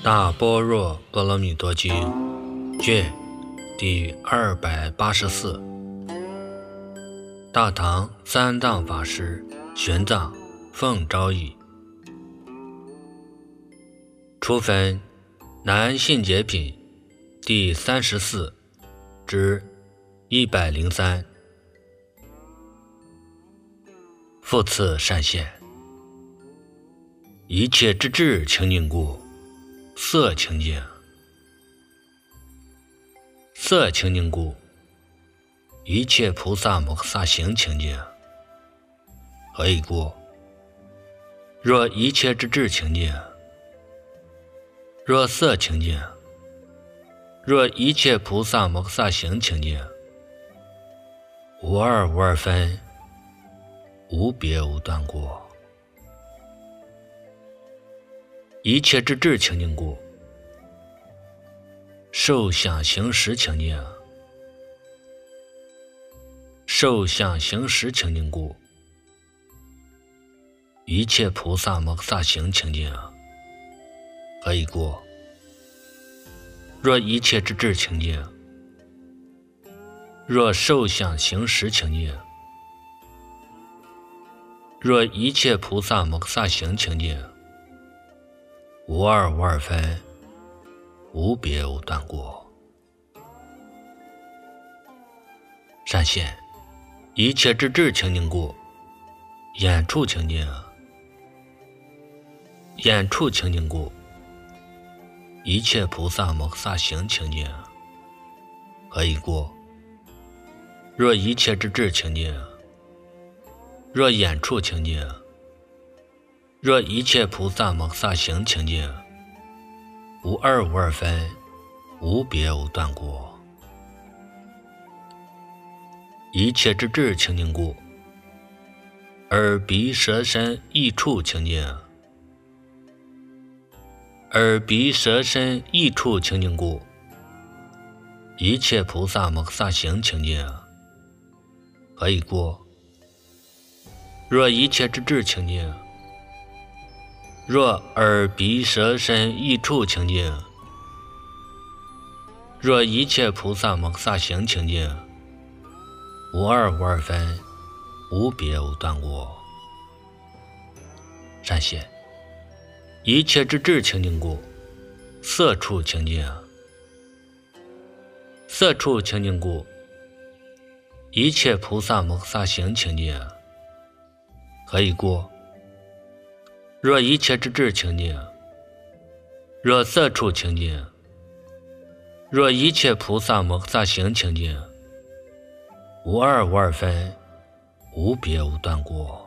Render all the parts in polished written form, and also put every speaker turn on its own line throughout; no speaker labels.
大般若波罗蜜多经卷第284，大唐三藏法师玄奘奉诏译，初分南信解品第34至103。复次善现，一切之智清净故，色清净；色清净故，一切菩萨摩诃萨行清净。何以故？若一切之智清净，若色清净，若一切菩萨摩诃萨行清净，无二无二分，无别无断过。一切之智清净故，受想行识清净；受想行识清净故，一切菩萨摩诃萨行清净。何以故？若一切之智清净，若受想行识清净，若一切菩萨摩诃萨行清净，无二无二分，无别无断过。善现，一切之智清净故，眼处清净；眼处清净故，一切菩萨摩诃萨行清净。何以故？若一切之智清净，若眼处清净，若一切菩萨摩诃萨行清净，无二无二分，无别无断过。一切之智清净故，耳鼻舌身意处清净；耳鼻舌身意处清净故，一切菩萨摩诃萨行清净。何以故？若一切之智清净，若耳鼻舌身意处清净，若一切菩萨摩诃萨行清净，无二无二分，无别无断过。善现，一切之智清净故，色处清净；色处清净故，一切菩萨摩诃萨行清净。何以故？若一切之智清净，若色处清净，若一切菩萨摩诃萨行清净，无二无二分，无别无断过。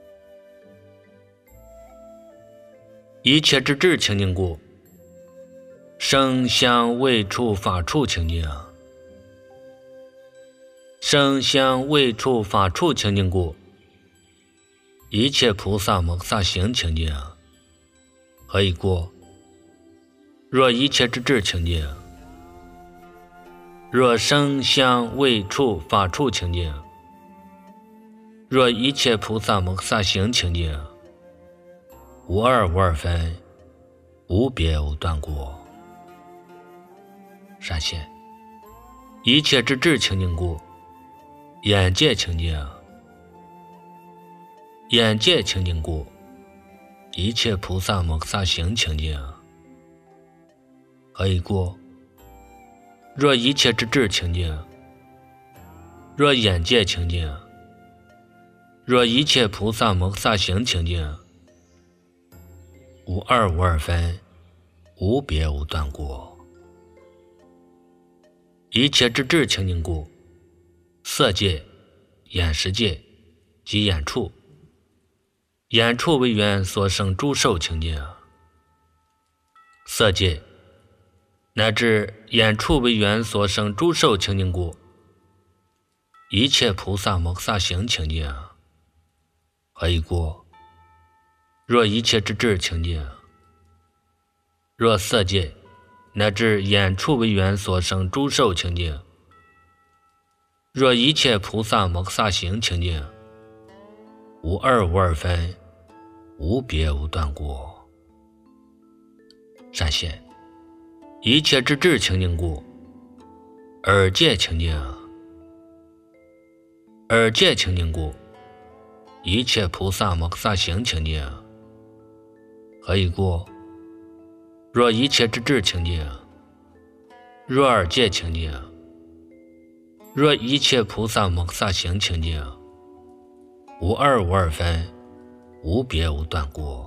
一切之智清净故，声香味触法处清净；声香味触法处清净故，一切菩萨摩诃萨行清净。何以故？若一切之智清净，若声香味触法处清净，若一切菩萨摩诃萨行清净，无二无二分，无别无断过。善现，一切之智清净故，眼界清净；眼界清净故，一切菩萨摩诃萨行清净。何以故？若一切之智清净，若眼界清净，若一切菩萨摩诃萨行清净，无二无二分，无别无断过。一切之智清净故，色界、眼识界及眼处，眼处为缘所生诸受清净；色界乃至眼处为缘所生诸受清净故，一切菩萨摩诃萨行清净。何以故？若一切之智清净，若色界乃至眼处为缘所生诸受清净，若一切菩萨摩诃萨行清净，无二无二分，无别无断过。 闪现一切之智清净故，二界清净，二界清净故，一切菩萨摩诃萨行清净。何以故？若一切之智清净，若二界清净，若一切菩萨摩诃萨行清净，无二无二分，无别无断故。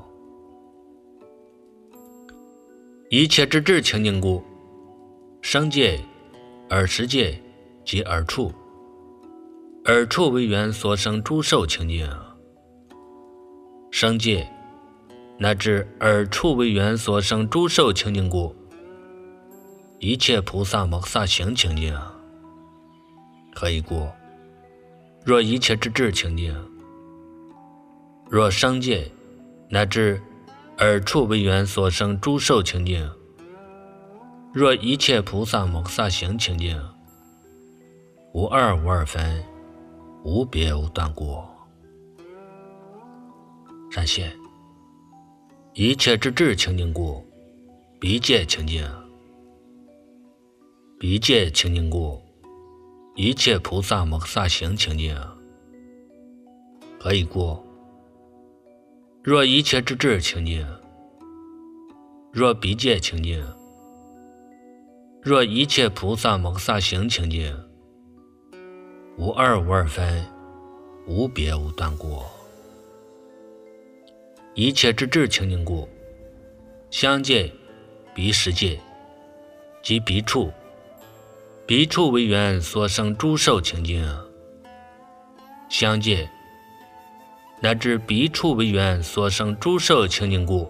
一切之智清净故，生界、耳识界及耳处，耳处为缘所生诸受清净。生界乃至耳处为缘所生诸受清净故，一切菩萨摩诃萨行清净。何以故？若一切之智清净，若生界乃至耳处为缘所生诸受清净，若一切菩萨摩诃萨行清净，无二无二分，无别无断故。闪现一切之智清净故，鼻界清净。鼻界清净故，一切菩萨摩诃萨行清净。何以故？若一切之智清净，若鼻界清净，若一切菩萨摩诃萨行清净，无二无二分，无别无断故。一切之智清净故，香界、鼻识界及鼻处，鼻处为缘所生诸受清净。香界乃至鼻处为缘所生诸受清净故，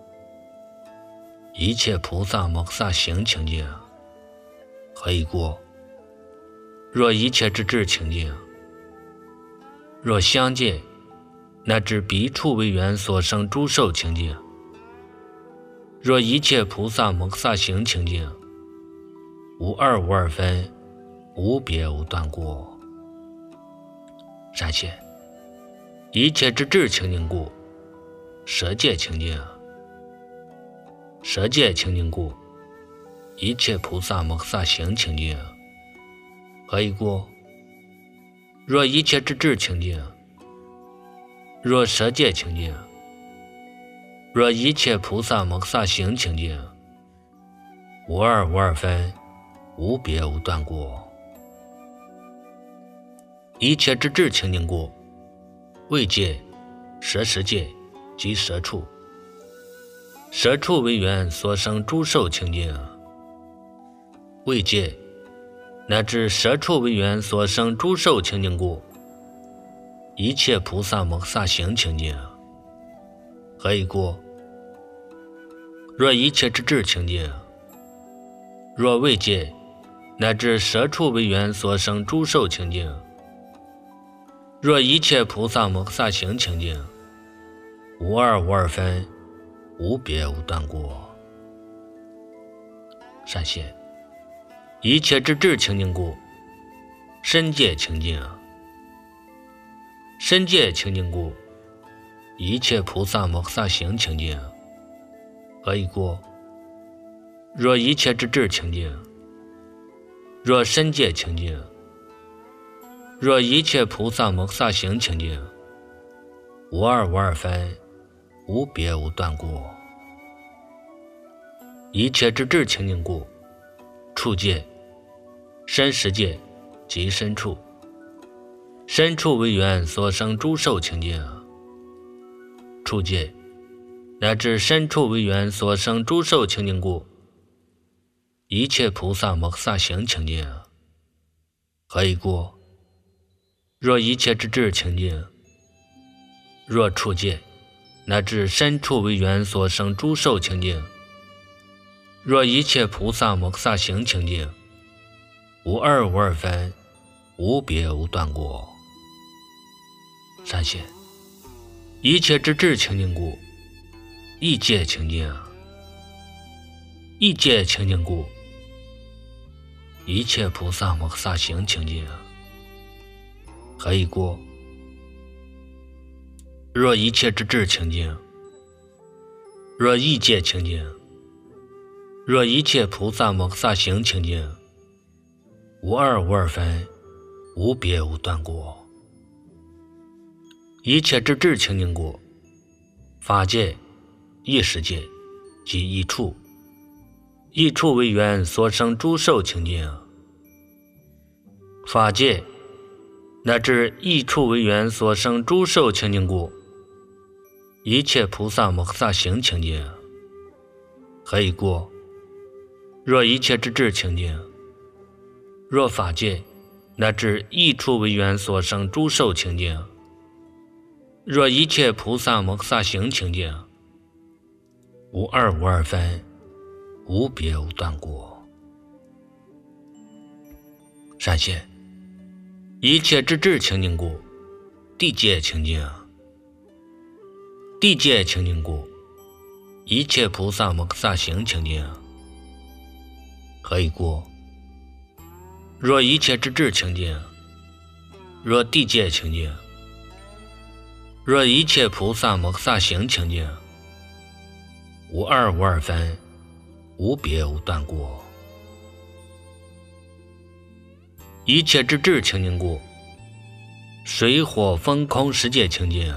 一切菩萨摩诃萨行清净。何以故？若一切之智清净，若香界乃至鼻处为缘所生诸受清净，若一切菩萨摩诃萨行清净，无二无二分，无别无断故。闪现一切之智清净故，舌界清净。舌界清净故，一切菩萨摩诃萨行清净。何以故？若一切之智清净，若舌界清净，若一切菩萨摩诃萨行清净，无二无二分，无别无断故。一切之智清净故，味界、舌识界及舌处，舌处为缘所生诸受清净。味界乃至舌处为缘所生诸受清净故，一切菩萨摩诃萨行清净。何以故？若一切之智清净，若味界乃至舌处为缘所生诸受清净，若一切菩萨摩诃萨行清净，无二无二分，无别无断故。闪现一切之智清净故，身界清净。身界清净故，一切菩萨摩诃萨行清净。何以故？若一切之智清净，若身界清净，若一切菩萨摩诃萨行清净，无二无二分，无别无断故。一切之智清净故，处界、身识界及身处，身处为缘所生诸受清净。处界乃至身处为缘所生诸受清净故，一切菩萨摩诃萨行清净。何以故？若一切之智清净，若处界乃至身处为缘所生诸受清净，若一切菩萨摩诃萨行清净，无二无二分，无别无断故。闪现一切之智清净故，意界清净。意界清净故，一切菩萨摩诃萨行清净。何以故？若一切之智清净，若意界清净， 若一切菩萨摩诃萨行清净，无二无二分，无别无断过。一切之智清净故，法界、异世界及异处，异处为缘所生诸受清净。法界乃至异处为缘所生诸受清净故，一切菩萨摩诃萨行清净。何以故？若一切之智清净，若法界乃至异处为缘所生诸受清净，若一切菩萨摩诃萨行清净，无二无二分，无别无断过。善现一切之智清净故，地界清净。地界清净故，一切菩萨摩诃萨行清净。何以故？若一切之智清净，若地界清净，若一切菩萨摩诃萨行清净，无二无二分，无别无断过。一切之智清净故，水火风空世界清净。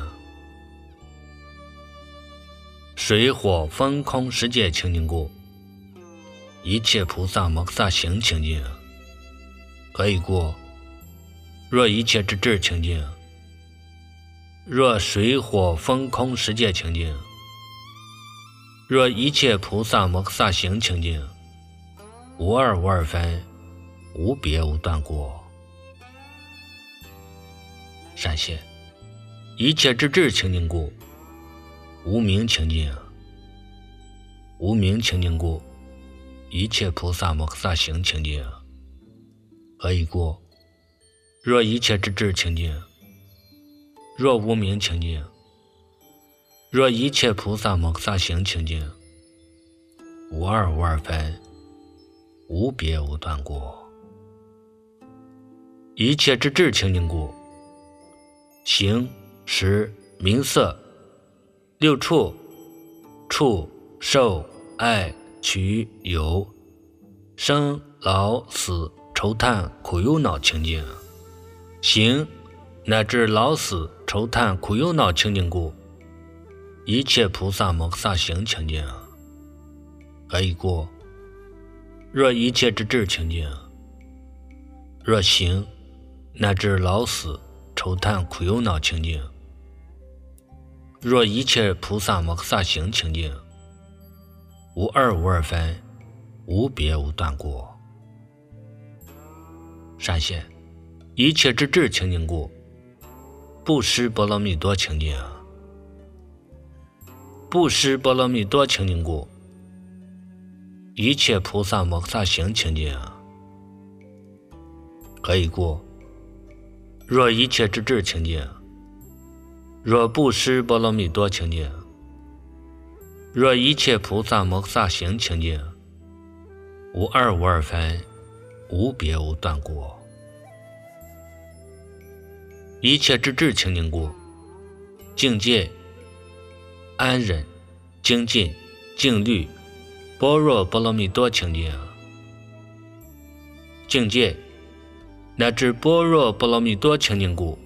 水火风空世界清净故，一切菩萨摩诃萨行清净。何以故？若一切之智清净，若水火风空世界清净，若一切菩萨摩诃萨行清净，无二无二分，无别无断过。善现一切之智清净故，无明清净。无明清净故，一切菩萨摩诃萨行清净。何以故？若一切之智清净，若无明清净，若一切菩萨摩诃萨行清净，无二无二分，无别无断过。一切之智清净故，形、识、名色、六处、触、受、爱、取、有、生、老、死、愁叹、苦忧恼清净。形乃至老死、愁叹、苦忧恼清净故，一切菩萨摩诃萨行清净。何以故？若一切之智清净，若形乃至老死、愁叹、苦忧恼清净，若一切菩萨摩诃萨行清净，无二无二分，无别无断过。善现一切之智清净故，布施波罗蜜多清净。布施波罗蜜多清净故，一切菩萨摩诃萨行清净。何以故？若一切之智清净，若布施波罗蜜多清净，若一切菩萨摩诃萨行清净，无二无二分，无别无断过。一切之智清净故，境界、安忍、精进、静虑、般若波罗蜜多清净。境界乃至般若波罗蜜多清净故，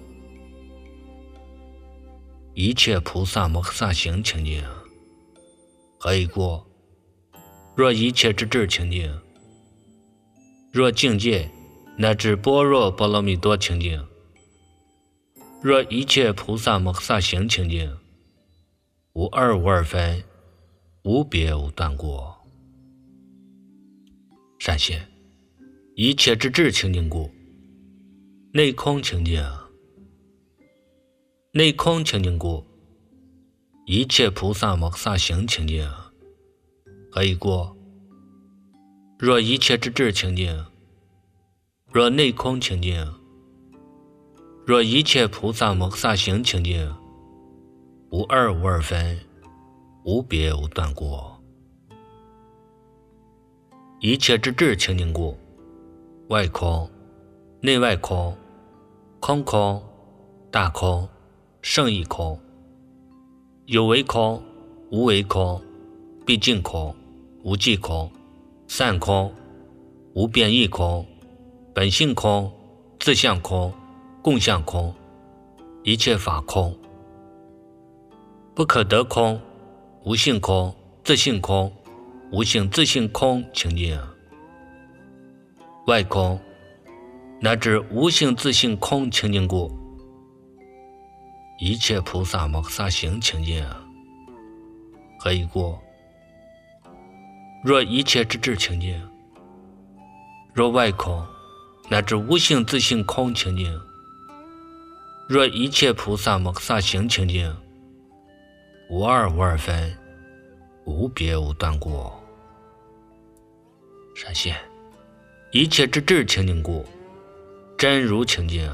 一切菩萨摩诃萨行清净。何以故？若一切之智清净，若境界乃至般若波罗蜜多清净，若一切菩萨摩诃萨行清净，无二无二分，无别无断过。善现一切之智清净故，内空清净。内空清净故，一切菩萨摩诃萨行清净。何以故？若一切之智清净，若内空清净，若一切菩萨摩诃萨行清净，无二无二分，无别无断过。一切之智清净故，外空、内外空、空空、大空、圣义空、有为空、无为空、毕竟空、无际空、 散空、无变异空、本性空、自相空、共相空，一切法空。不可得空、无性空、自性空、无性自性空清净。外空乃至无性自性空清净故，一切菩萨摩诃萨行清净。何以故？若一切之智清净，若外空乃至无性自性空清净，若一切菩萨摩诃萨行清净，无二无二分，无别无断过。闪现一切之智清净故，真如清净。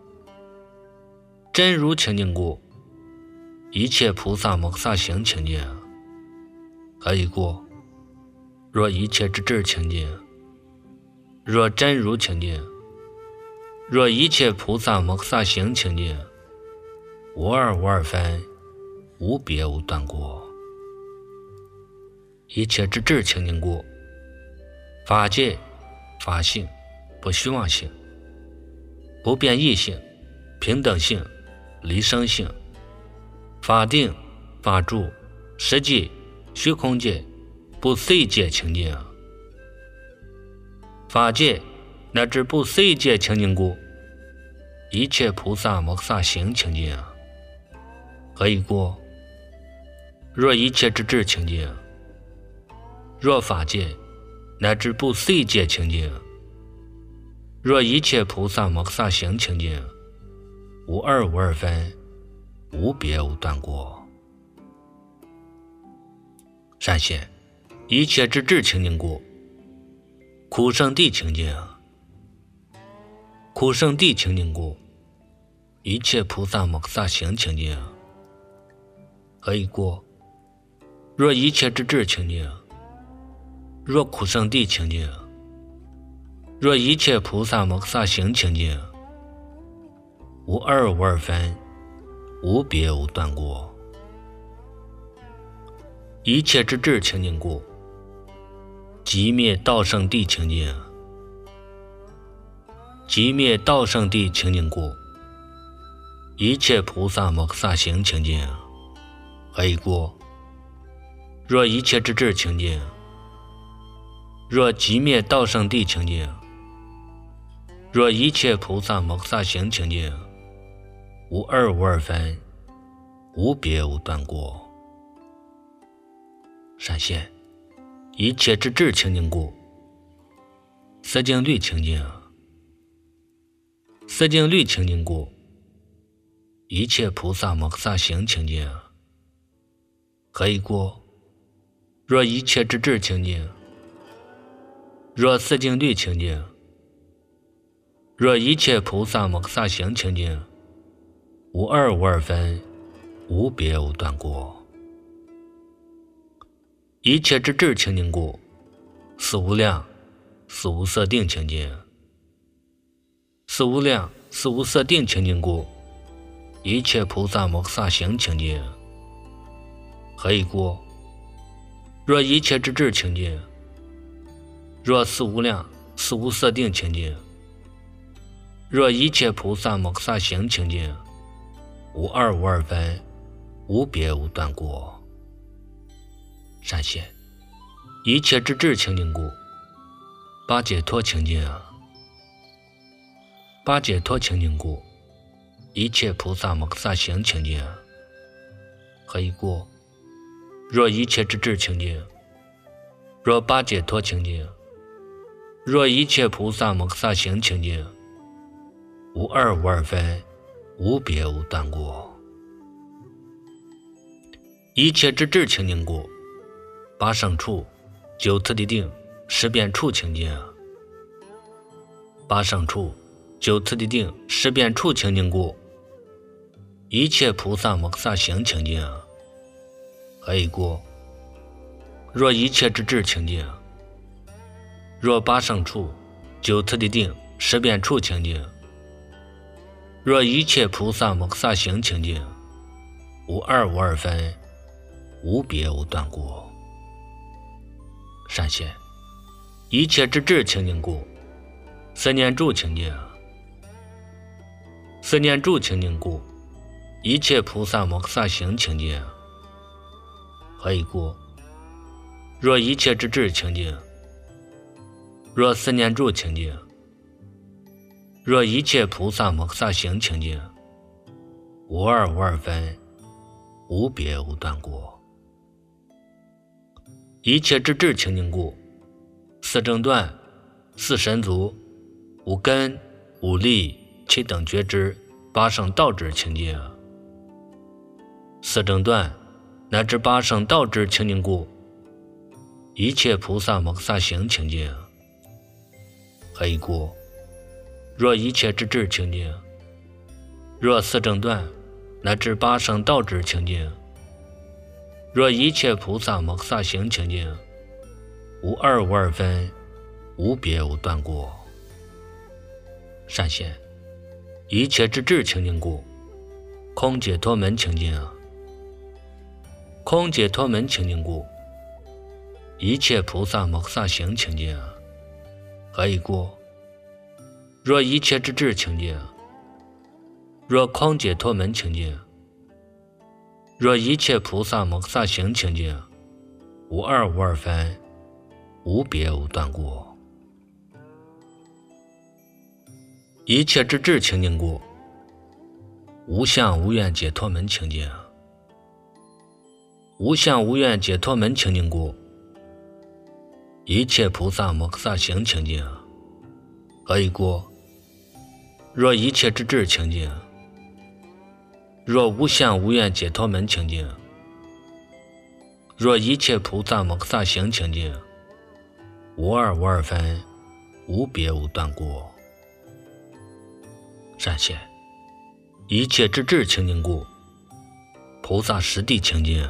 真如清净故，一切菩萨摩诃萨行清净。何以故？若一切之智清净，若真如清净，若一切菩萨摩诃萨行清净，无二无二分，无别无断过。一切之智清净故，法界、法性、不虚妄性、不变异性、平等性、离生性、法定、法住、实际、虚空界、不随界清净。法界乃至不随界清净故，一切菩萨摩诃萨行清净。何以故？若一切之智清净，若法界乃至不随界清净，若一切菩萨摩诃萨行清净，无二无二分，无别无断过。闪现一切之智清净故，苦圣地清净。苦圣地清净故，一切菩萨摩诃萨行清净。何以故？若一切之智清净，若苦圣地清净，若一切菩萨摩诃萨行清净，无二无二分，无别无断过。一切之智清净故，寂灭道圣地清净。寂灭道圣地清净故，一切菩萨摩诃萨行清净。何以故？若一切之智清净，若寂灭道圣地清净，若一切菩萨摩诃萨行清净，无二无二分，无别无断过。闪现一切之智清净故，色净律清净。色净律清净故，一切菩萨摩诃萨行清净。何以故？若一切之智清净，若色净律清净，若一切菩萨摩诃萨行清净，无二无二分，无别无断过。一切之智清净故，四无量、四无色定清净。四无量、四无色定清净故，一切菩萨摩诃萨行清净。何以故？若一切之智清净，若四无量、四无色定清净，若一切菩萨摩诃萨行清净，无二无二分，无别无断过。闪现一切之智清净故，八解脱清净。八解脱清净故，一切菩萨摩诃萨行清净。何以故？若一切之智清净，若八解脱清净，若一切菩萨摩诃萨行清净，无二无二分，无别无断过。一切之智清净故，八胜处、九次第定、十遍处清净。八胜处、九次第定、十遍处清净故，一切菩萨摩诃萨行清净。何以故？若一切之智清净，若八胜处、九次第定、十遍处清净，若一切菩萨摩诃萨行清净，无二无二分，无别无断过。闪现一切之智清净故，四念住清净。四念住清净故，一切菩萨摩诃萨行清净。何以故？若一切之智清净，若四念住清净，若一切菩萨摩诃萨行清净，无二无二分，无别无断过。一切之智清净故，四正断、四神足、五根、五力、七等觉知、八圣道智清净。四正断乃至八圣道智清净故，一切菩萨摩诃萨行清净。何以故？若一切之智清净，若四正断乃至八圣道智清净，若一切菩萨摩诃萨行清净，无二无二分，无别无断过。善现，一切之智清净故，空解脱门清净。空解脱门清净故，一切菩萨摩诃萨行清净。何以故？若一切之智清净，若空解脱门清净，若一切菩萨摩诃萨行清净，无二无二分，无别无断过。一切之智清净故，无相无愿解脱门清净。无相无愿解脱门清净故，一切菩萨摩诃萨行清净。何以故？若一切之智清净，若无相无愿解脱门清净，若一切菩萨摩诃萨行清净，无二无二分，无别无断过。善现，一切之智清净故，菩萨实地清净。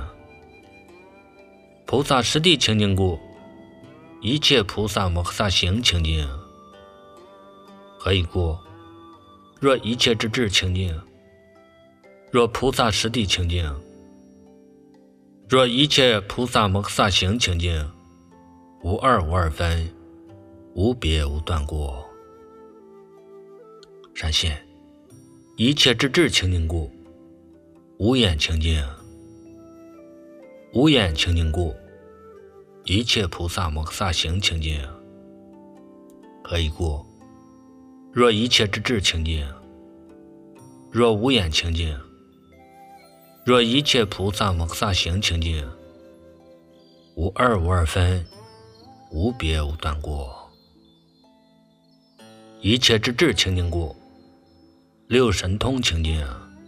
菩萨实地清净故，一切菩萨摩诃萨行清净。何以故？若一切之智清净，若菩萨实地清净，若一切菩萨摩诃萨行清净，无二无二分，无别无断过。善现，一切之智清净故，无眼清净。无眼清净故，一切菩萨摩诃萨行清净。何以故？若一切之智清净，若无眼清净，若一切菩萨摩诃萨行清净，无二无二分，无别无断过。一切之智清净故，六神通清净。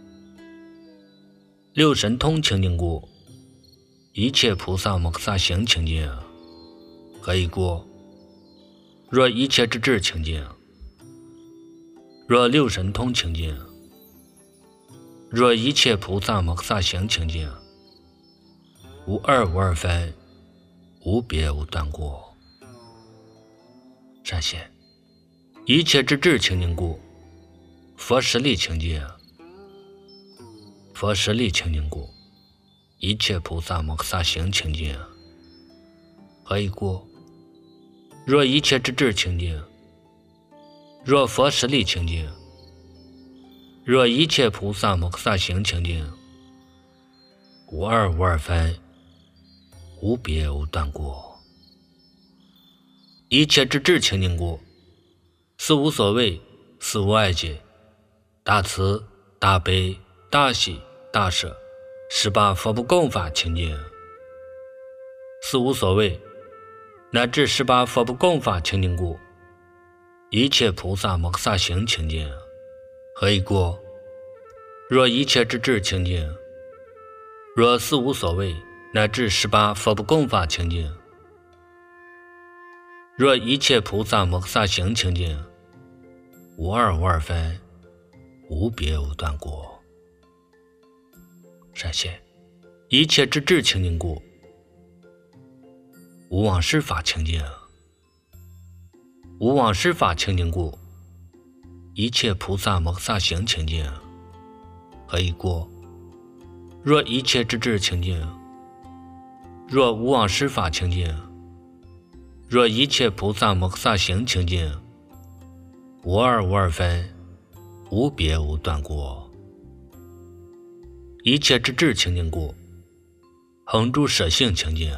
六神通清净故，一切菩萨摩诃萨行清净。何以故？若一切之智清净，若六神通清净，若一切菩萨摩诃萨行清净，无二无二分，无别无断过。善现，一切之智清净故，佛实力清净。佛实力清净故，一切菩萨摩诃萨行清净。何以故？若一切之智清净，若佛实力清净，若一切菩萨摩诃萨行清净，无二无二分，无别无断过。一切之智清净故，四无所谓，四无碍解，大慈大悲大喜大舍18佛不共法清净。四无所谓乃至18佛不共法清净故，一切菩萨摩诃萨行清净。何以故？若一切之智清净，若四无所谓乃至18佛不共法清净，若一切菩萨摩诃萨行清净，无二无二分，无别无断过。善现，一切之智清净故，无往事法清净。无往事法清净故，一切菩萨摩诃萨行清净。何以故？若一切之智清净，若无往事法清净， 若一切菩萨摩诃萨行清净，无二无二分，无别无断过。一切之智清净故，恒住舍性清净。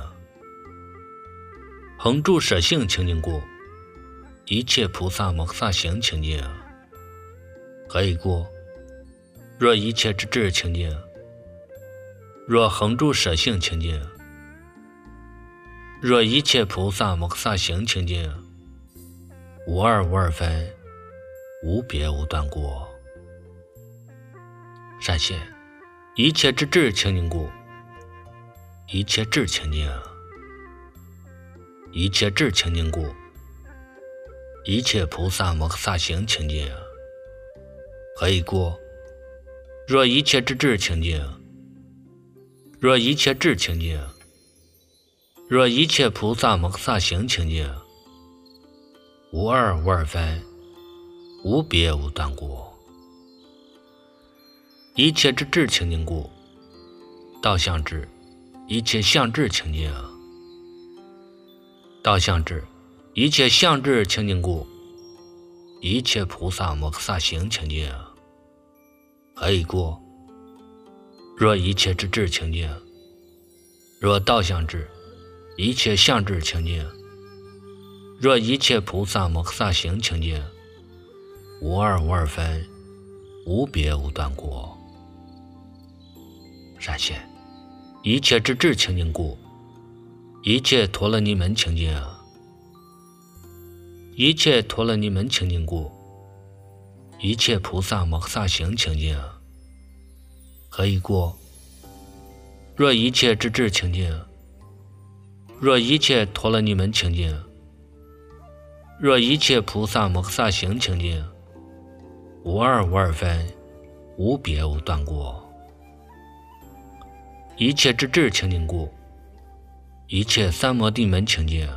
恒住舍性清净故，一切菩萨摩诃萨行清净。何以故？若一切之智清净，若恒住舍性清净，若一切菩萨摩诃萨行清净，无二无二分，无别无断过。善现，一切之智清净故，一切智清净。一切智清净故，一切菩萨摩诃萨行清净。何以故？若一切之智清净，若一切智清净，若一切菩萨摩诃萨行清净，无二无二分，无别无断过。一切之智清净故，道相智，一切相智清净。道相智，一切相智清净故，一切菩萨摩诃萨行清净。何以故？若一切之智清净，若道相智，一切相智清净，若一切菩萨摩诃萨行清净，无二无二分，无别无断过。善现，一切之智清净故，一切陀罗尼门清净。一切陀罗尼门清净故，一切菩萨摩诃萨行清净。何以故？若一切之智清净，若一切陀罗尼门清净，若一切菩萨摩诃萨行清净，无二无二分，无别无断过。一切之智清净故，一切三摩地门清净。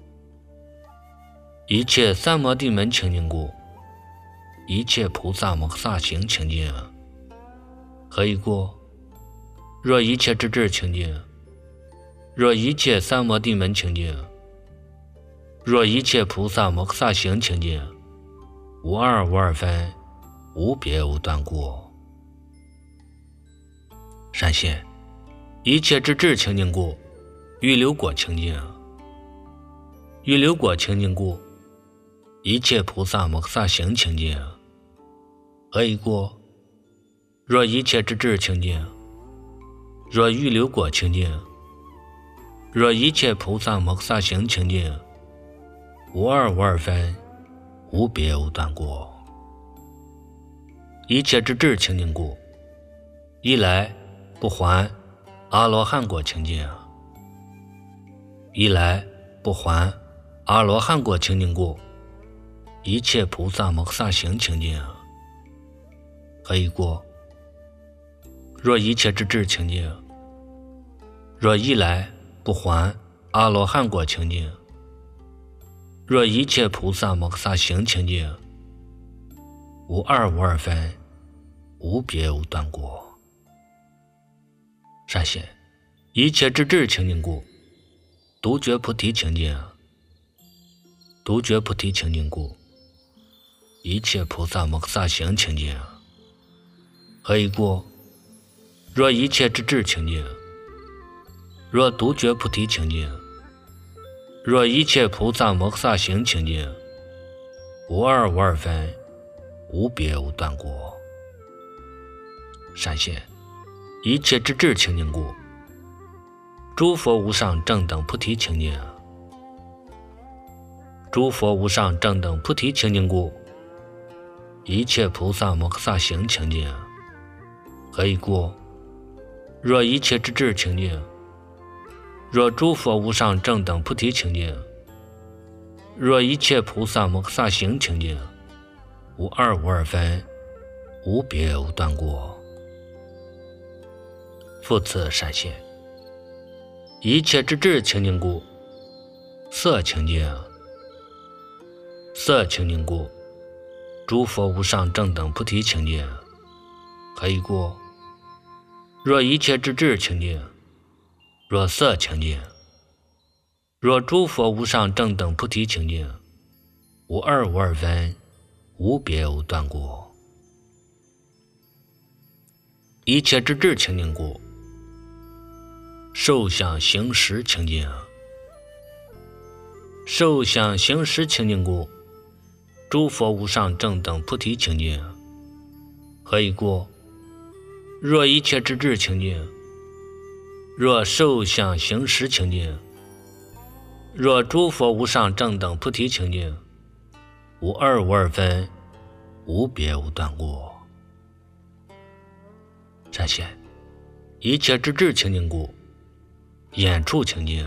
一切三摩地门清净故，一切菩萨摩诃萨行清净。何以故？若一切之智清净，若一切三摩地门清净，若一切菩萨摩诃萨行清净，无二无二分，无别无断过。善现，一切之智清净故，预流果清净。预流果清净故，一切菩萨摩诃萨行清净。何以故？若一切之智清净，若预流果清净，若一切菩萨摩诃萨行清净，无二无二分，无别无断过。一切之智清净故，一来不还阿罗汉果清净。一来不还阿罗汉果清净故，一切菩萨摩诃萨行清净。何以故？若一切之智清净，若一来不还阿罗汉果清净，若一切菩萨摩诃萨行清净，无二无二分，无别无断过。善现，一切之智清净故，独觉菩提清净。独觉菩提清净故，一切菩萨摩诃萨行清净。何以故？若一切之智清净，若独觉菩提清净，若一切菩萨摩诃萨行清净，无二无二分，无别无断过。善现，一切之智清净故，诸佛无上正等菩提清净。诸佛无上正等菩提清净故，一切菩萨摩诃萨行清净。何以故？若一切之智清净，若诸佛无上正等菩提清净，若一切菩萨摩诃萨行清净，无二无二分，无别无断过。复次善现，一切之智清净故，色清净。色清净故，诸佛无上正等菩提清净。何以故？若一切之智清净，若色清净， 若诸佛无上正等菩提清净，无二无二分，无别无断故。一切之智清净故，受想行识清净。受想行识清净故，诸佛无上正等菩提清净。何以故？若一切之智清净，若受想行识清净，若诸佛无上正等菩提清净，无二无二分，无别无断故。善现一切之智清净故，眼处清净。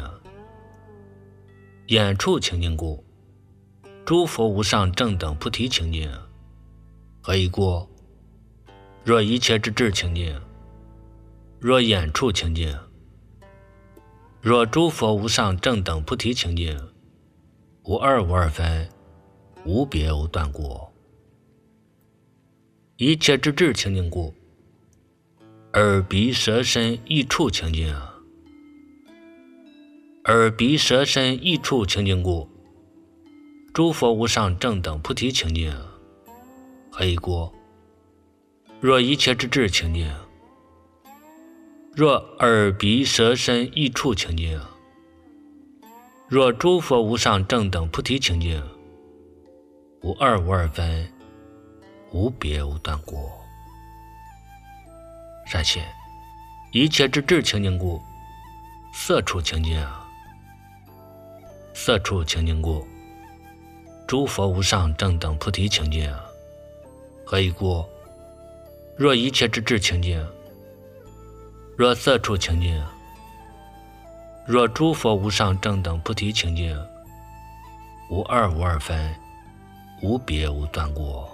眼处清净故，诸佛无上正等菩提清净。何以故？若一切之智清净，若眼处清净，若诸佛无上正等菩提清净，无二无二分，无别无断故。一切之智清净故，耳鼻舌身意处清净。耳鼻舌身意处清净故，诸佛无上正等菩提清净。何以故？若一切之智清净，若耳鼻舌身意处清净，若诸佛无上正等菩提清净，无二无二分，无别无断故。善现一切之智清净故，色处清净。色处清净故，诸佛无上正等菩提清净。何以故？若一切之智清净，若色处清净，若诸佛无上正等菩提清净，无二无二分，无别无断故。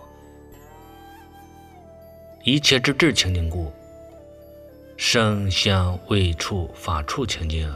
一切之智清净故，声香味触法处清净。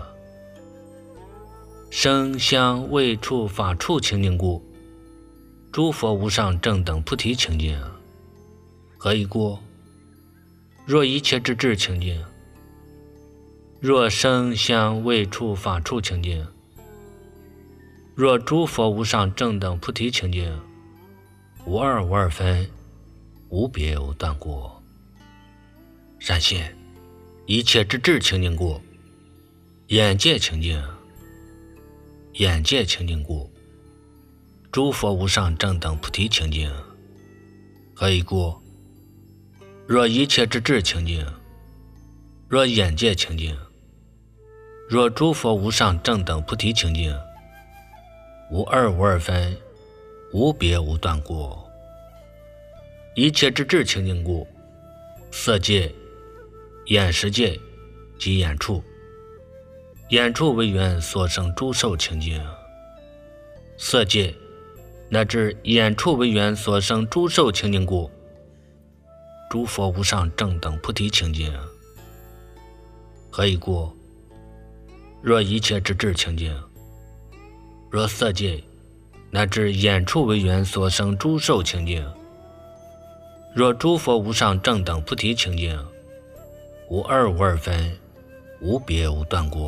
声香味触法处清净故，诸佛无上正等菩提清净。何以故？若一切之智清净，若声香味触法处清净，若诸佛无上正等菩提清净，无二无二分，无别无断故。善现一切之智清净故，眼界清净。眼界清净故，诸佛无上正等菩提清净。何以故？若一切之智清净，若眼界清净，若诸佛无上正等菩提清净，无二无二分，无别无断故。一切之智清净故，色界、眼识界及眼处。眼处为缘所生诸受清净。色界乃至眼处为缘所生诸受清净故，诸佛无上正等菩提清净。何以故？若一切之智清净，若色界乃至眼处为缘所生诸受清净，若诸佛无上正等菩提清净，无二无二分，无别无断故。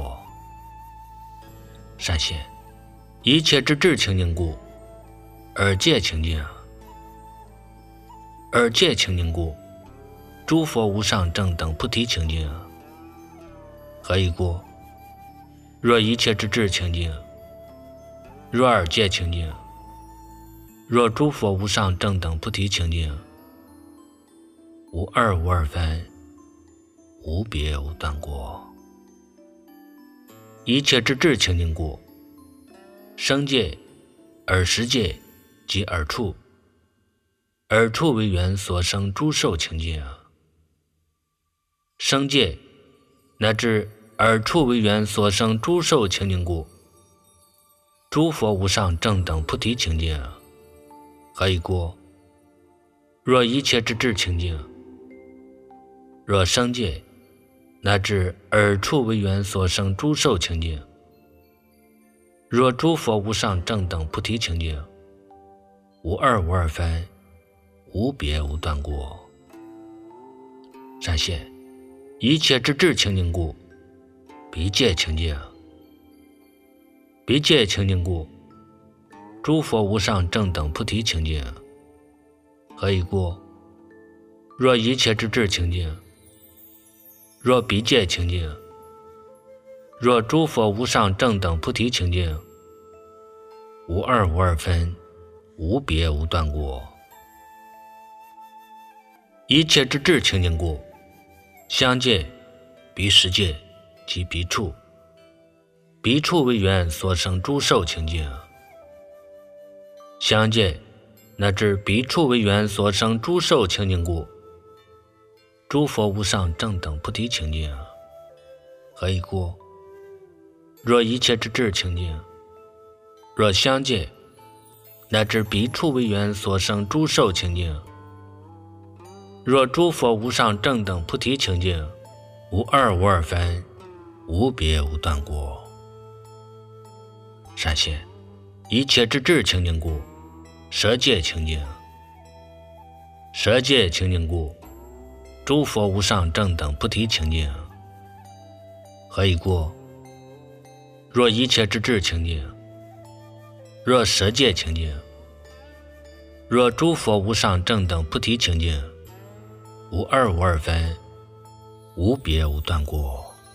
善现一切之智清净故，耳界清净。耳界清净故，诸佛无上正等菩提清净。何以故？若一切之智清净，若耳界清净，若诸佛无上正等菩提清净，无二无二分，无别无断故。一切之智清净故，声界、耳识界及耳处。耳处为缘所生诸受清净。声界乃至耳处为缘所生诸受清净故，诸佛无上正等菩提清净。何以故？若一切之智清净，若声界乃至耳处为缘所生诸受清净，若诸佛无上正等菩提清净，无二无二分，无别无断故。善现一切之智清净故，彼界清净。 彼界清净故，诸佛无上正等菩提清净。何以故？若一切之智清净，若彼界清净，若诸佛无上正等菩提清净，无二无二分，无别无断故。一切之智清净故，相界、彼十界及彼处，彼处为缘所生诸受清净。相界乃至彼处为缘所生诸受清净故，诸佛无上正等菩提清净。何以故？若一切之智清净，若相界乃至彼处为缘所生诸受清净，若诸佛无上正等菩提清净，无二无二分，无别无断故。善现一切之智清净故，舍界清净。舍界清净故，诸佛无上正等菩提清净。何以故？若一切之智清净，若舍界清净，若诸佛无上正等菩提清净，无二无二分，无别无断故。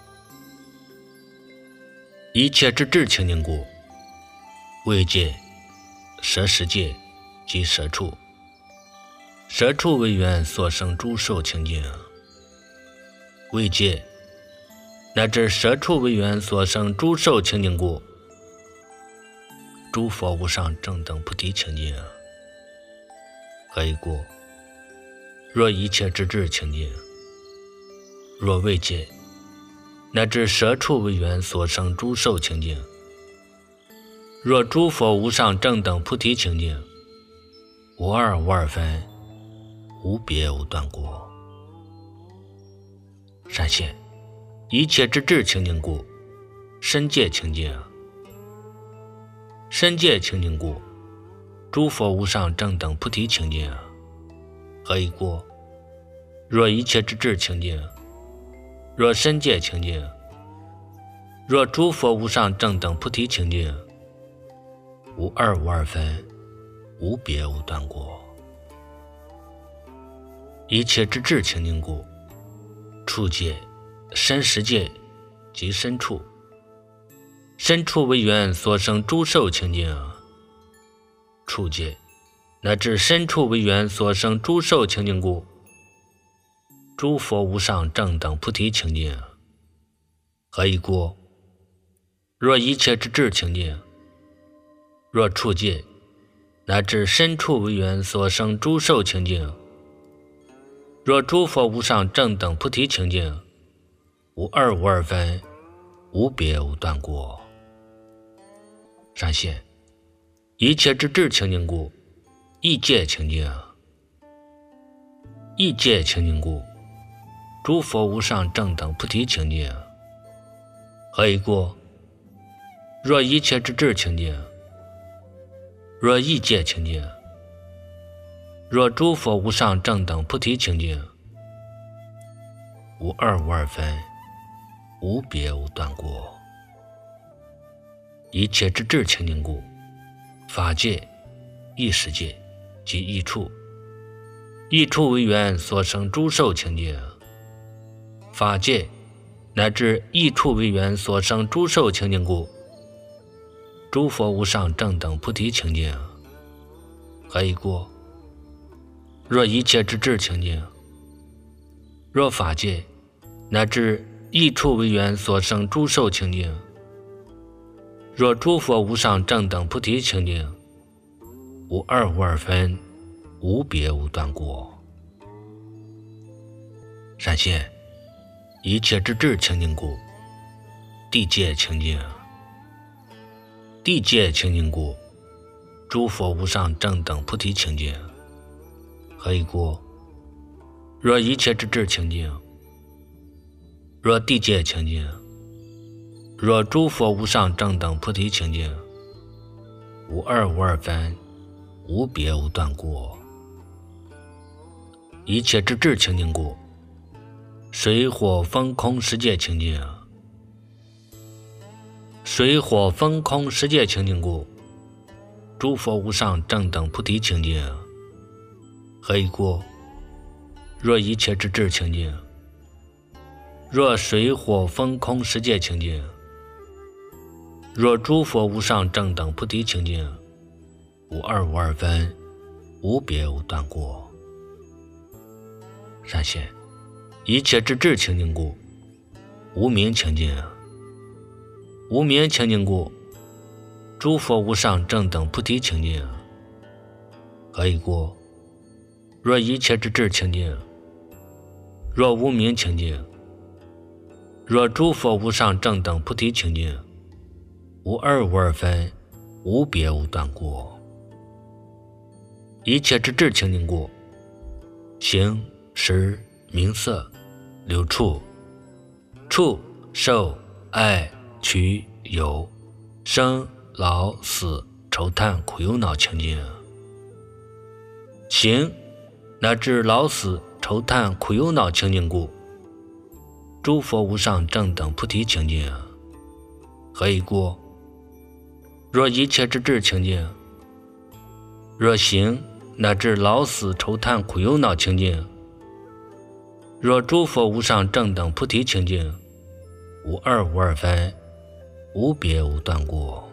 一切之智清净故，位界、舍十界及舍处，舍处为缘所生诸受清净。位界乃至舍处为缘所生诸受清净故，诸佛无上正等菩提清净。何以故？若一切之智清净，若位界乃至舍处为缘所生诸受清净，若诸佛无上正等菩提清净，无二无二分，无别无断故。善现一切之智清净故，身界清净。身界清净故，诸佛无上正等菩提清净。何以故？若一切之智清净，若身界清净，若诸佛无上正等菩提清净，无二无二分，无别无断故。一切之智清净故，处界、身十界及身处，身处为缘所生诸受清净。处界乃至身处为缘所生诸受清净故，诸佛无上正等菩提清净。何以故？若一切之智清净，若处界乃至身处为缘所生诸受清净，若诸佛无上正等菩提清净，无二无二分，无别无断故。善现一切之智清净故，意界清净。意界清净故，诸佛无上正等菩提清净。何以故？若一切之智清净，若意界清净，若诸佛无上正等菩提清净，无二无二分，无别无断故。一切之智清净故，法界、意识界及意处，意处为缘所生诸受清净。法界乃至意处为缘所生诸受清净故，诸佛无上正等菩提清净。何以故？若一切之智清净，若法界乃至意处为缘所生诸受清净，若诸佛无上正等菩提清净，无二无二分，无别无断故。善现一切之智清净故，地界清净。地界清净故，诸佛无上正等菩提清净。何以故？若一切之智清净，若地界清净，若诸佛无上正等菩提清净，无二无二分，无别无断故。一切之智清净故，水火风空十界清净。 水火风空世界清净故，诸佛无上正等菩提清净。何以故？若一切之智清净，若水火风空世界清净，若诸佛无上正等菩提清净，无二无二分，无别无断过。善现一切之智清净故，无明清净。无明清净故，诸佛无上正等菩提清净。何以故？若一切之智清净，若无明清净，若诸佛无上正等菩提清净，无二无二分，无别无断过。一切之智清净故，形识名色六处，触受爱取有生老死愁叹苦忧恼清净。形乃至老死愁叹苦忧恼清净故，诸佛无上正等菩提清净。何以故？若一切之智清净，若形乃至老死愁叹苦忧恼清净，若诸佛无上正等菩提清净，无二无二分，无别无断过。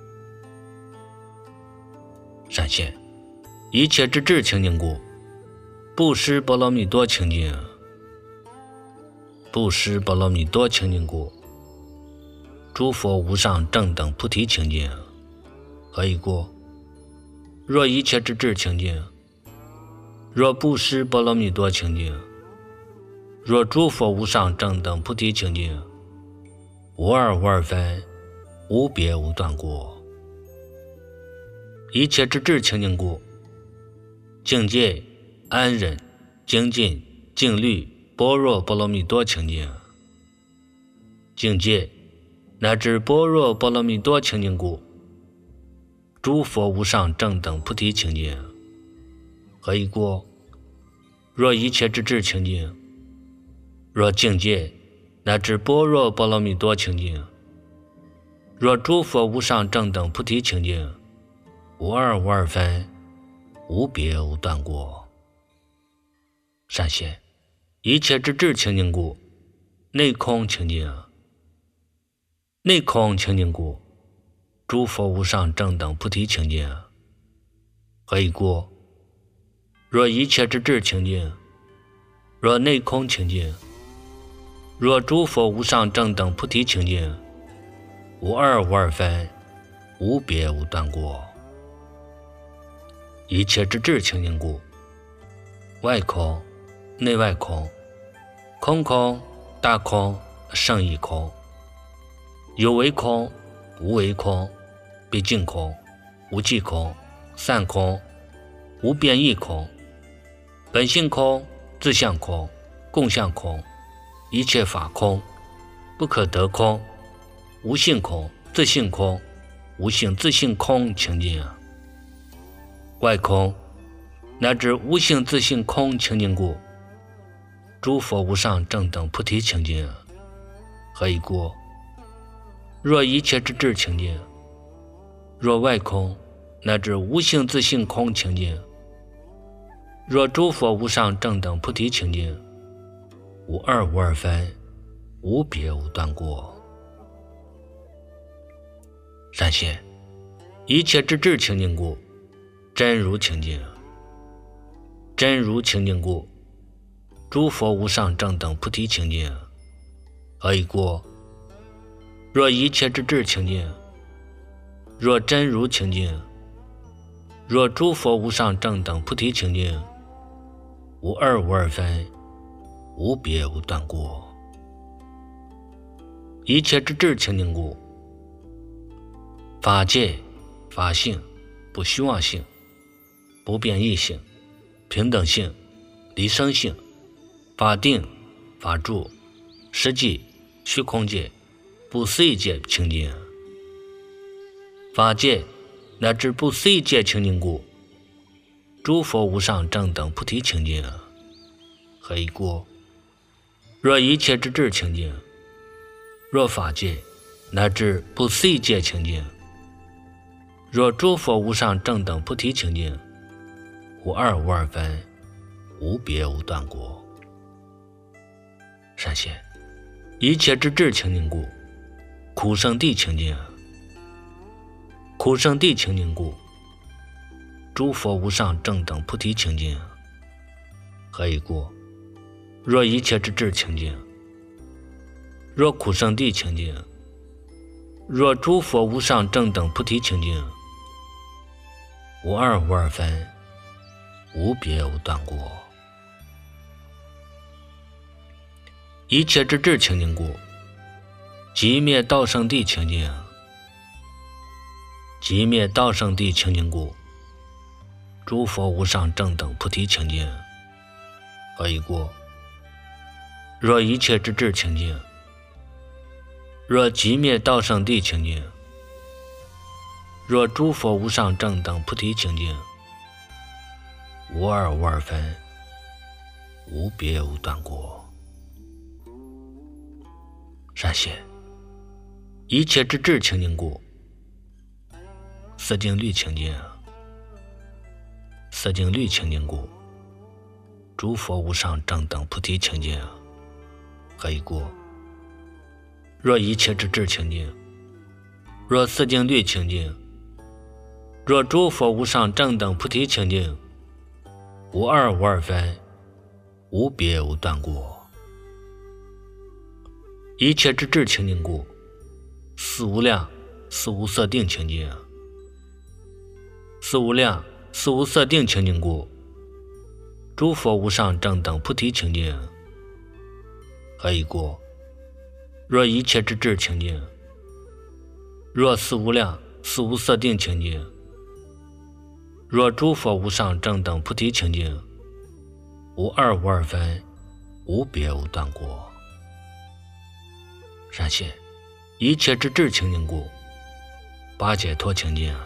善现一切之智清净故，布施波罗蜜多清净。布施波罗蜜多清净故，诸佛无上正等菩提清净。何以故？若一切之智清净，若布施波罗蜜多清净，若诸佛无上正等菩提清净，无二无二分，无别无断过。一切之智清净故，境界安忍精进静虑般若波罗蜜多清净。境界乃至般若波罗蜜多清净故，诸佛无上正等菩提清净。何以故？若一切之智清净，若境界乃至般若波罗蜜多清净，若诸佛无上正等菩提清净，无二无二分，无别无断过。善现一切之智清净故，内空清净。内空清净故，诸佛无上正等菩提清净。何以故？若一切之智清净，若内空清净，若诸佛无上正等菩提清净，无二无二分，无别无断过。一切之智清净故，外空内外空，空空大空胜义空，有为空无为空，毕竟空无际空，散空无变异空，本性空自相空共相空，一切法空不可得空，无性空自性空无性自性空清净。外空乃至无性自性空清净故，诸佛无上正等菩提清净。何以故？若一切之智清净，若外空乃至无性自性空清净，若诸佛无上正等菩提清净，无二无二分，无别无断过。善现一切之智清净故，真如清净。真如清净故，诸佛无上正等菩提清净。何以故？若一切之智清净，若真如清净，若诸佛无上正等菩提清净，无二无二分，无别无断过。一切之智清净故，法界法性不虚妄性不变异性平等性离生性法定法住实际虚空界不思议界清净。法界乃至不思议界清净故，诸佛无上正等菩提清净。何以故？若一切之智清净，若法界乃至不随界清净。若诸佛无上正等菩提清净，无二无二分，无别无断果。善现，一切之智清净故，苦生地清净。苦生地清净故，诸佛无上正等菩提清净。何以故？若一切之智清净，若苦生地清净，若诸佛无上正等菩提清净，无二无二分，无别无断果。一切之智清净故，寂灭道生地清净。寂灭道生地清净故，诸佛无上正等菩提清净。何以故？若一切之智清净，若寂灭道生地清净，若诸佛无上正等菩提清净，无二无二分，无别无断果。善现，一切之智清净故，色净律清净。色净律清净故，诸佛无上正等菩提清净。何以故？若一切之智清净，若色净律清净，若诸佛无上正等菩提清净，无二无二分，无别无断果。一切之智清净故，四无量四无色定清净。四无量四无色定清净故，诸佛无上正等菩提清净。何以故？若一切之智清净，若四无量四无色定清净，若诸佛无上正等菩提清净，无二无二分，无别无断果。善现，一切之智清净故，八解脱清净。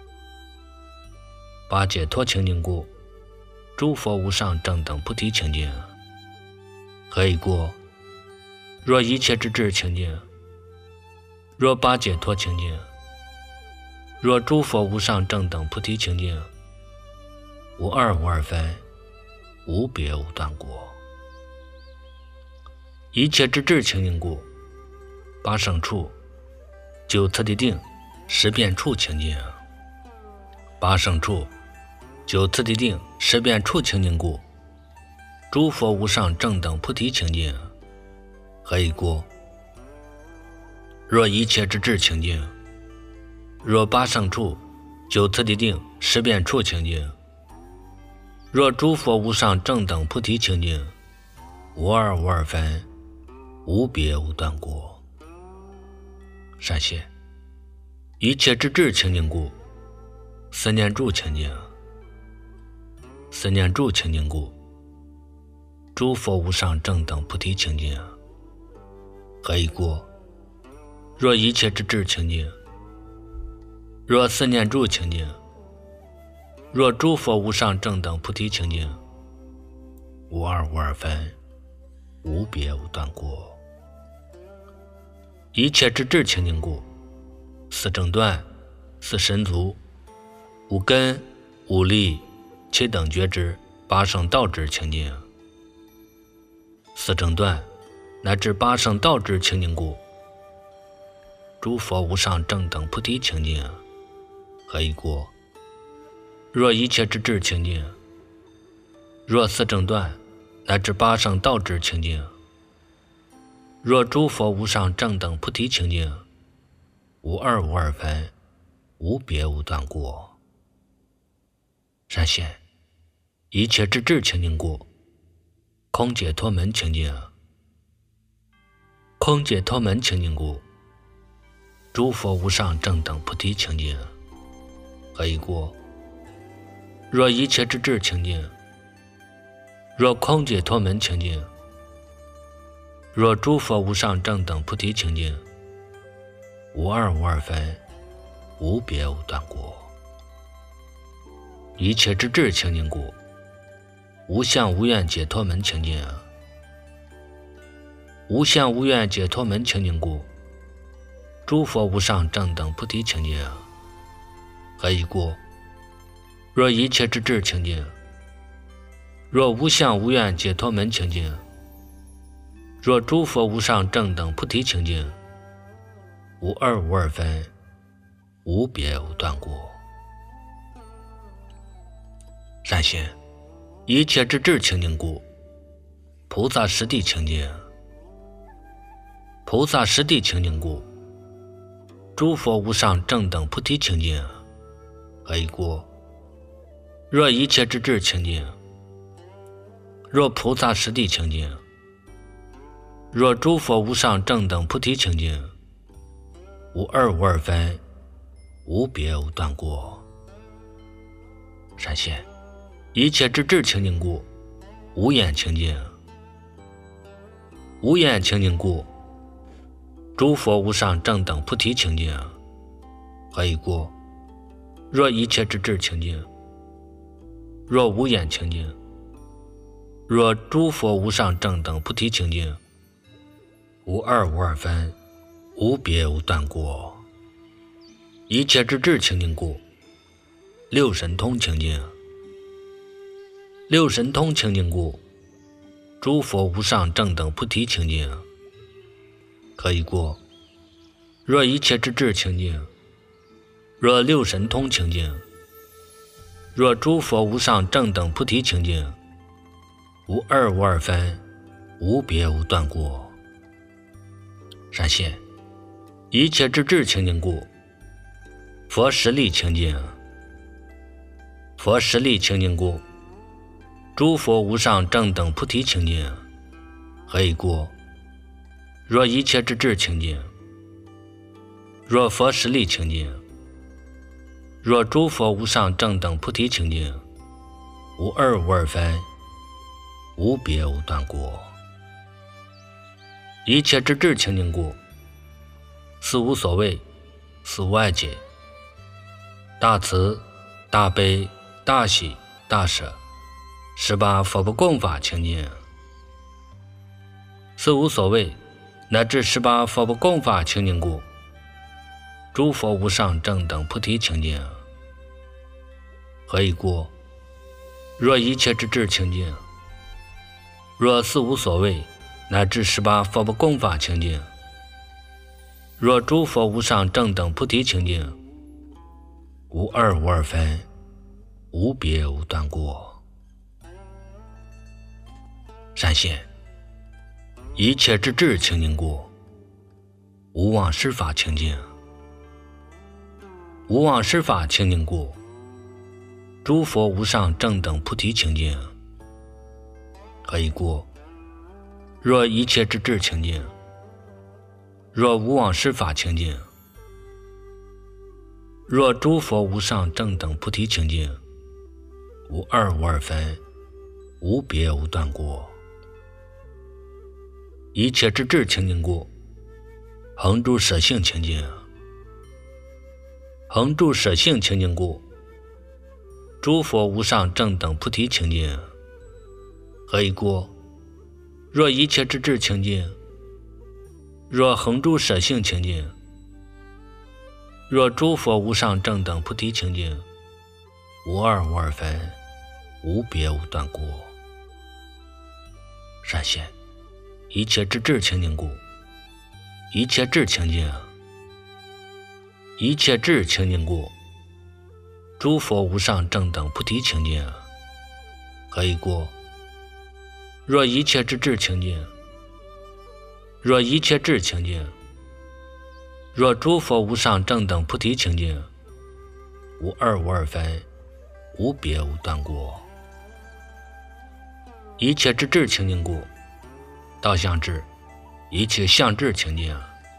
八解脱清净故，诸佛无上正等菩提清净。何以故？若一切之智清净，若八解脱清净，若诸佛无上正等菩提清净，无二无二分，无别无断果。一切之智清净故，八圣处九次第定十遍处清净。八圣处九次第定十遍处清净故，诸佛无上正等菩提清净。何以故？若一切之智清净，若八圣处九次第定十遍处清净，若诸佛无上正等菩提清净，无二无二分，无别无断果。善现，一切之智清净故，四念住清净。四念住清净故，诸佛无上正等菩提清净。何以故？若一切之智清净，若四念住清净，若诸佛无上正等菩提清净，无二无二分，无别无断果。一切之智清净故，四正断四神足五根五力七等觉知八圣道智清净。四正断乃至八圣道智清净故，诸佛无上正等菩提清净。何以故？若一切之智清净，若四正断乃至八圣道智清净，若诸佛无上正等菩提清净，无二无二分，无别无断果。善现，一切之智清净故，空解脱门清净。空解脱门清净故，诸佛无上正等菩提清净。何以故？若一切之智清净，若空解脱门清净，若诸佛无上正等菩提清净，无二无二分，无别无断果。一切之智清净故，无相无愿解脱门清净。无相无愿解脱门清净故， 诸佛无上正等菩提清净，何以故？若一切之智清净，若无相无愿解脱门清净，若诸佛无上正等菩提清净，无二无二分，无别无断故。善心，一切之智清净故，菩萨实地清净。菩萨实地清净故，诸佛无上正等菩提清净，何以故？若一切之智清净，若菩萨实地清净，若诸佛无上正等菩提清净，无二无二分，无别无断故。善心，一切之智清净故，无眼清净。无眼清净故，诸佛无上正等菩提清净，何以故？若一切之智清净，若无眼清净，若诸佛无上正等菩提清净，无二无二分，无别无断故。一切之智清净故，六神通清净。六神通清净故，诸佛无上正等菩提清净，何以故？若一切之智清净，若六神通清净，若诸佛无上正等菩提清净，无二无二分，无别无断故。善心，一切之智清净故，佛实力清净。佛实力清净故，诸佛无上正等菩提清净，何以故？若一切之智清净，若佛实力清净，若诸佛无上正等菩提清净，无二无二分，无别无断故。一切之智清净故，四无所谓，四无碍解，大慈大悲大喜大舍，18佛不共法清净。四无所谓乃至18佛不共法清净故，诸佛无上正等菩提清净。何以故？若一切之智清净，若四无所谓乃至18佛不共法清净，若诸佛无上正等菩提清净，无二无二分，无别无断故。善心，一切之智清净故，无妄施法清净。无妄施法清净故，诸佛无上正等菩提清净。何以故？若一切之智清净，若无妄施法清净，若诸佛无上正等菩提清净，无二无二分，无别无断故。一切之智清净故，恒住舍性清净。恒住舍性清净故，诸佛无上正等菩提清净。何以故？若一切之智清净，若恒住舍性清净，若诸佛无上正等菩提清净，无二无二分，无别无断故。善心，一切之智清净故，一切智清净。一切智清净故，诸佛无上正等菩提清净。何以故？若一切之智清净，若一切智清净，若诸佛无上正等菩提清净，无二无二分，无别无断故。一切之智清净故，道相智，一切相智清净。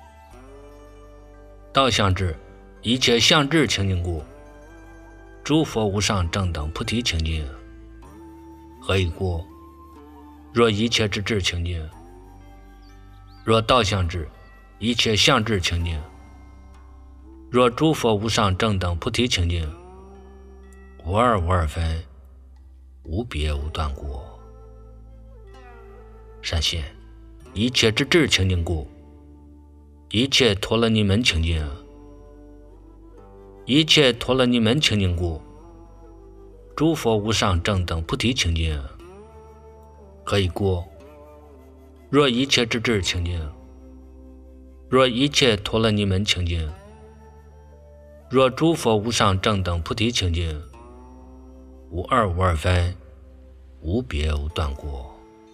道相智，一切相智清净故，诸佛无上正等菩提清净。何以故？若一切之智清净，若道相智，一切相智清净，若诸佛无上正等菩提清净，无二无二分，无别无断故。善心，一切之智清净故， 一切陀罗尼门清净，一切陀罗尼门清净故，诸佛无上正等菩提清净。何以故？若一切之智清净，若一切陀罗尼门清净，若诸佛无上正等菩提清净，无二无二分，无别无断过。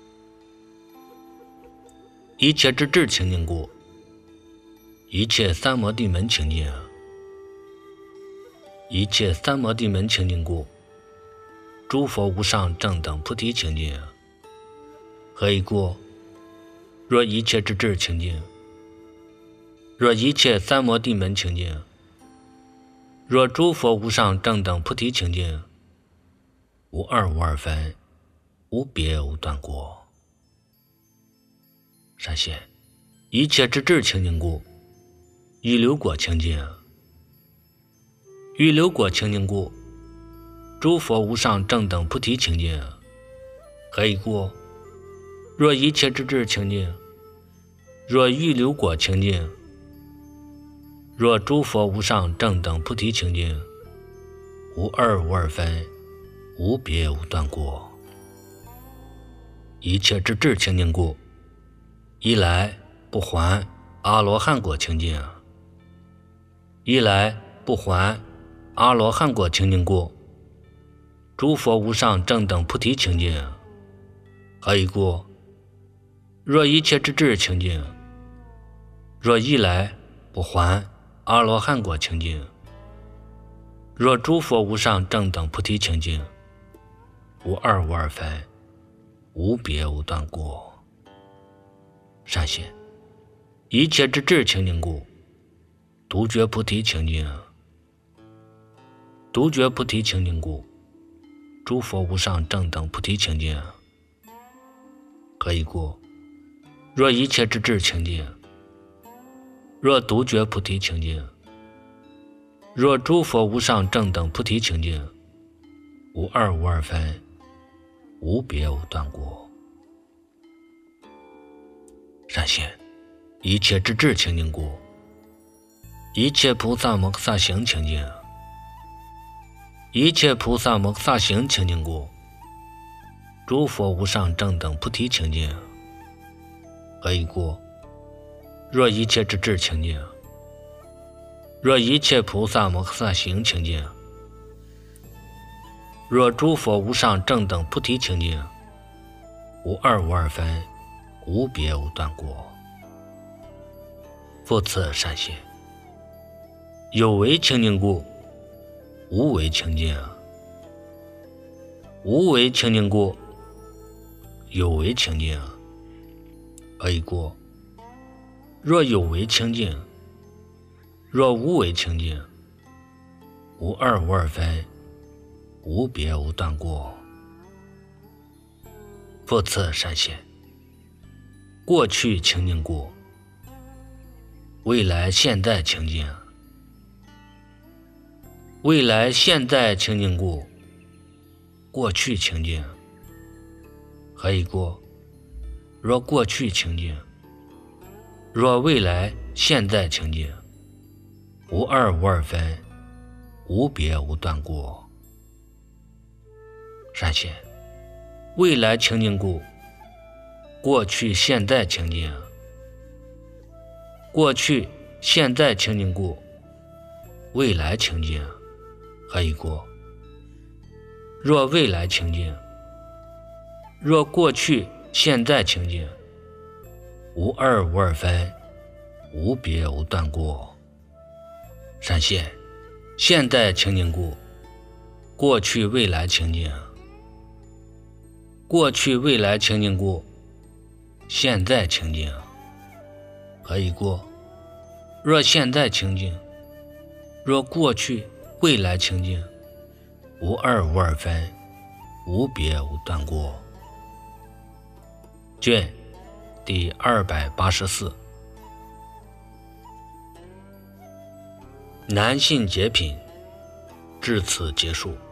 一切之智清净故，一切三摩地门清净，一切三摩地门清净故，诸佛无上正等菩提清净。何以故？若一切之智清净，若一切三摩地门清净，若诸佛无上正等菩提清净，无二无二分，无别无断过。善现，一切之智清净故，预流果清净，预流果清净故，诸佛无上正等菩提清净。何以故？若一切之智清净，若预流果清净，若诸佛无上正等菩提清净，无二无二分，无别无断过。一切之智清净故，一来不还阿罗汉果清净，一来不还阿罗汉果清净故，诸佛无上正等菩提清净。何以故？若一切之智清净，若一来不还阿罗汉果清净，若诸佛无上正等菩提清净，无二无二分，无别无断过。善现，一切之智清净故，独觉菩提清净，独觉菩提清净故，诸佛无上正等菩提清净。何以故？若一切之智清净，若独觉菩提清净，若诸佛无上正等菩提清净，无二无二分，无别无断过。善现，一切之智清净故，一切菩萨摩诃萨行清净，一切菩萨摩诃萨行清净故，诸佛无上正等菩提清净。何以故？若一切之智清净，若一切菩萨摩诃萨行清净，若诸佛无上正等菩提清净，无二无二分，无别无断过。复次善现，有为清净故，无为清净，无为清净故，有为清净。何以故？若有为清净，若无为清净，无二无二分，无别无断过。复次善现，过去清净故，未来现在清净，未来现在清净故，过去清净。何以故？若过去清净，若未来现在清净，无二无二分，无别无断过。善现，未来清净故，过去现在清净，过去现在清净故，未来清净。何以故？若未来清净，若过去现在清净，无二无二分，无别无断过。善现，现在清净故，过去未来清净，过去未来清净故，现在清净。何以故？若现在清净，若过去未来清净，无二无二分，无别无断过。卷第284，南信解品至此结束。